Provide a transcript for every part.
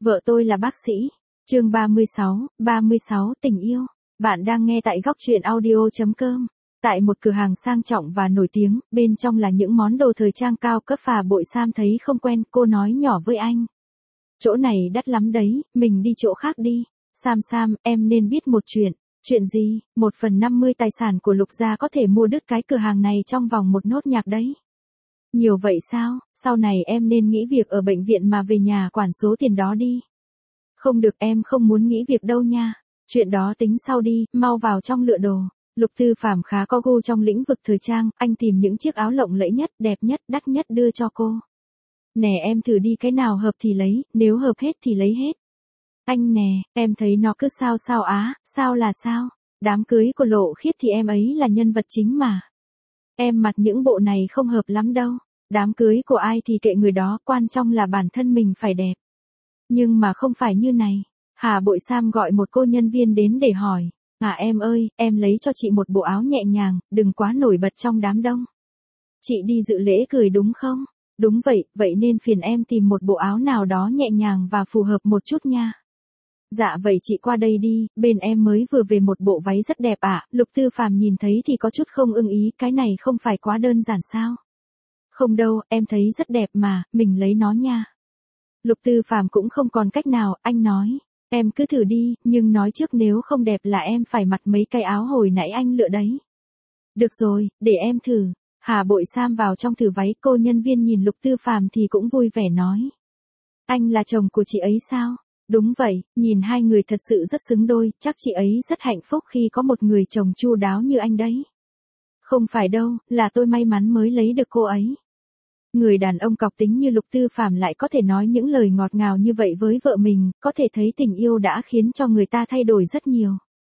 Vợ tôi là bác sĩ. Chương 36 tình yêu. Bạn đang nghe tại góc truyện audio.com. Tại một cửa hàng sang trọng và nổi tiếng, bên trong là những món đồ thời trang cao cấp. Phà Bội Sam thấy không quen, cô nói nhỏ với anh. Chỗ này đắt lắm đấy, mình đi chỗ khác đi. Sam, em nên biết một chuyện. Chuyện gì? 1/50 tài sản của Lục gia có thể mua đứt cái cửa hàng này trong vòng một nốt nhạc đấy. Nhiều vậy sao? Sau này em nên nghỉ việc ở bệnh viện mà về nhà quản số tiền đó đi. Không được, em không muốn nghỉ việc đâu nha. Chuyện đó tính sau đi, mau vào trong lựa đồ. Lục Tư Phàm khá có gu trong lĩnh vực thời trang, anh tìm những chiếc áo lộng lẫy nhất, đẹp nhất, đắt nhất đưa cho cô. Nè em thử đi, cái nào hợp thì lấy, nếu hợp hết thì lấy hết. Anh nè, em thấy nó cứ sao á, sao là sao? Đám cưới của Lộ Khiết thì em ấy là nhân vật chính mà. Em mặc những bộ này không hợp lắm đâu. Đám cưới của ai thì kệ người đó, quan trọng là bản thân mình phải đẹp. Nhưng mà không phải như này. Hà Bội Sam gọi một cô nhân viên đến để hỏi. Em ơi, em lấy cho chị một bộ áo nhẹ nhàng, đừng quá nổi bật trong đám đông. Chị đi dự lễ cưới đúng không? Đúng vậy, vậy nên phiền em tìm một bộ áo nào đó nhẹ nhàng và phù hợp một chút nha. Dạ vậy chị qua đây đi, bên em mới vừa về một bộ váy rất đẹp ạ. Lục Tư Phàm nhìn thấy thì có chút không ưng ý, cái này không phải quá đơn giản sao? Không đâu, em thấy rất đẹp mà, mình lấy nó nha. Lục Tư Phàm cũng không còn cách nào, anh nói, em cứ thử đi, nhưng nói trước nếu không đẹp là em phải mặc mấy cái áo hồi nãy anh lựa đấy. Được rồi, để em thử. Hà Bội Sam vào trong thử váy, cô nhân viên nhìn Lục Tư Phàm thì cũng vui vẻ nói. Anh là chồng của chị ấy sao? Đúng vậy, nhìn hai người thật sự rất xứng đôi, chắc chị ấy rất hạnh phúc khi có một người chồng chu đáo như anh đấy. Không phải đâu, là tôi may mắn mới lấy được cô ấy. Người đàn ông cọc tính như Lục Tư Phàm lại có thể nói những lời ngọt ngào như vậy với vợ mình, có thể thấy tình yêu đã khiến cho người ta thay đổi rất nhiều.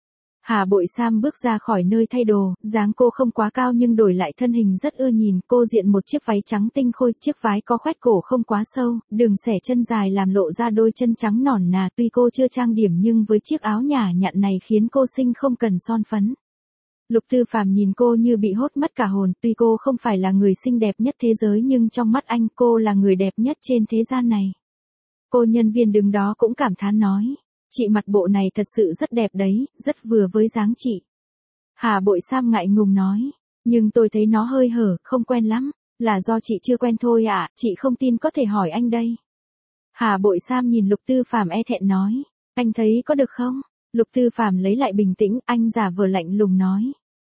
Hà Bội Sam bước ra khỏi nơi thay đồ, dáng cô không quá cao nhưng đổi lại thân hình rất ưa nhìn, cô diện một chiếc váy trắng tinh khôi, chiếc váy có khoét cổ không quá sâu, đường xẻ chân dài làm lộ ra đôi chân trắng nõn nà, tuy cô chưa trang điểm nhưng với chiếc áo nhả nhặn này khiến cô xinh không cần son phấn. Lục Tư Phàm nhìn cô như bị hốt mất cả hồn, tuy cô không phải là người xinh đẹp nhất thế giới nhưng trong mắt anh cô là người đẹp nhất trên thế gian này. Cô nhân viên đứng đó cũng cảm thán nói. Chị mặc bộ này thật sự rất đẹp đấy, rất vừa với dáng chị. Hà Bội Sam ngại ngùng nói, nhưng tôi thấy nó hơi hở, không quen lắm, là do chị chưa quen thôi ạ, chị không tin có thể hỏi anh đây. Hà Bội Sam nhìn Lục Tư Phàm e thẹn nói, anh thấy có được không? Lục Tư Phàm lấy lại bình tĩnh, anh giả vờ lạnh lùng nói.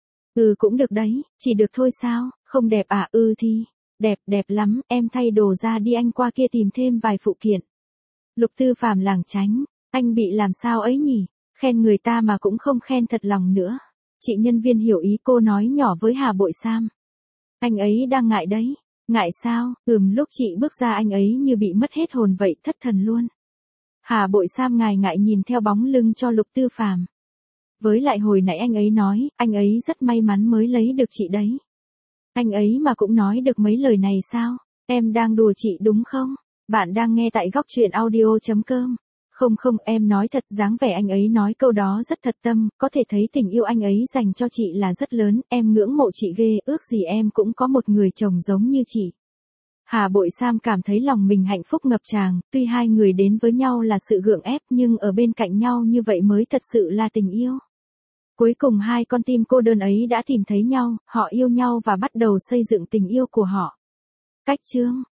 Cũng được đấy, chỉ được thôi sao, không đẹp à? Thì, đẹp lắm, em thay đồ ra đi, anh qua kia tìm thêm vài phụ kiện. Lục Tư Phàm lảng tránh. Anh bị làm sao ấy nhỉ? Khen người ta mà cũng không khen thật lòng nữa. Chị nhân viên hiểu ý, cô nói nhỏ với Hà Bội Sam. Anh ấy đang ngại đấy. Ngại sao? Lúc chị bước ra anh ấy như bị mất hết hồn vậy, thất thần luôn. Hà Bội Sam ngại nhìn theo bóng lưng cho Lục Tư Phàm. Với lại hồi nãy anh ấy nói, anh ấy rất may mắn mới lấy được chị đấy. Anh ấy mà cũng nói được mấy lời này sao? Em đang đùa chị đúng không? Bạn đang nghe tại góc truyện audio.com. Không, em nói thật, dáng vẻ anh ấy nói câu đó rất thật tâm, có thể thấy tình yêu anh ấy dành cho chị là rất lớn, em ngưỡng mộ chị ghê, ước gì em cũng có một người chồng giống như chị. Hà Bội Sam cảm thấy lòng mình hạnh phúc ngập tràn, tuy hai người đến với nhau là sự gượng ép nhưng ở bên cạnh nhau như vậy mới thật sự là tình yêu. Cuối cùng hai con tim cô đơn ấy đã tìm thấy nhau, họ yêu nhau và bắt đầu xây dựng tình yêu của họ. Cách chương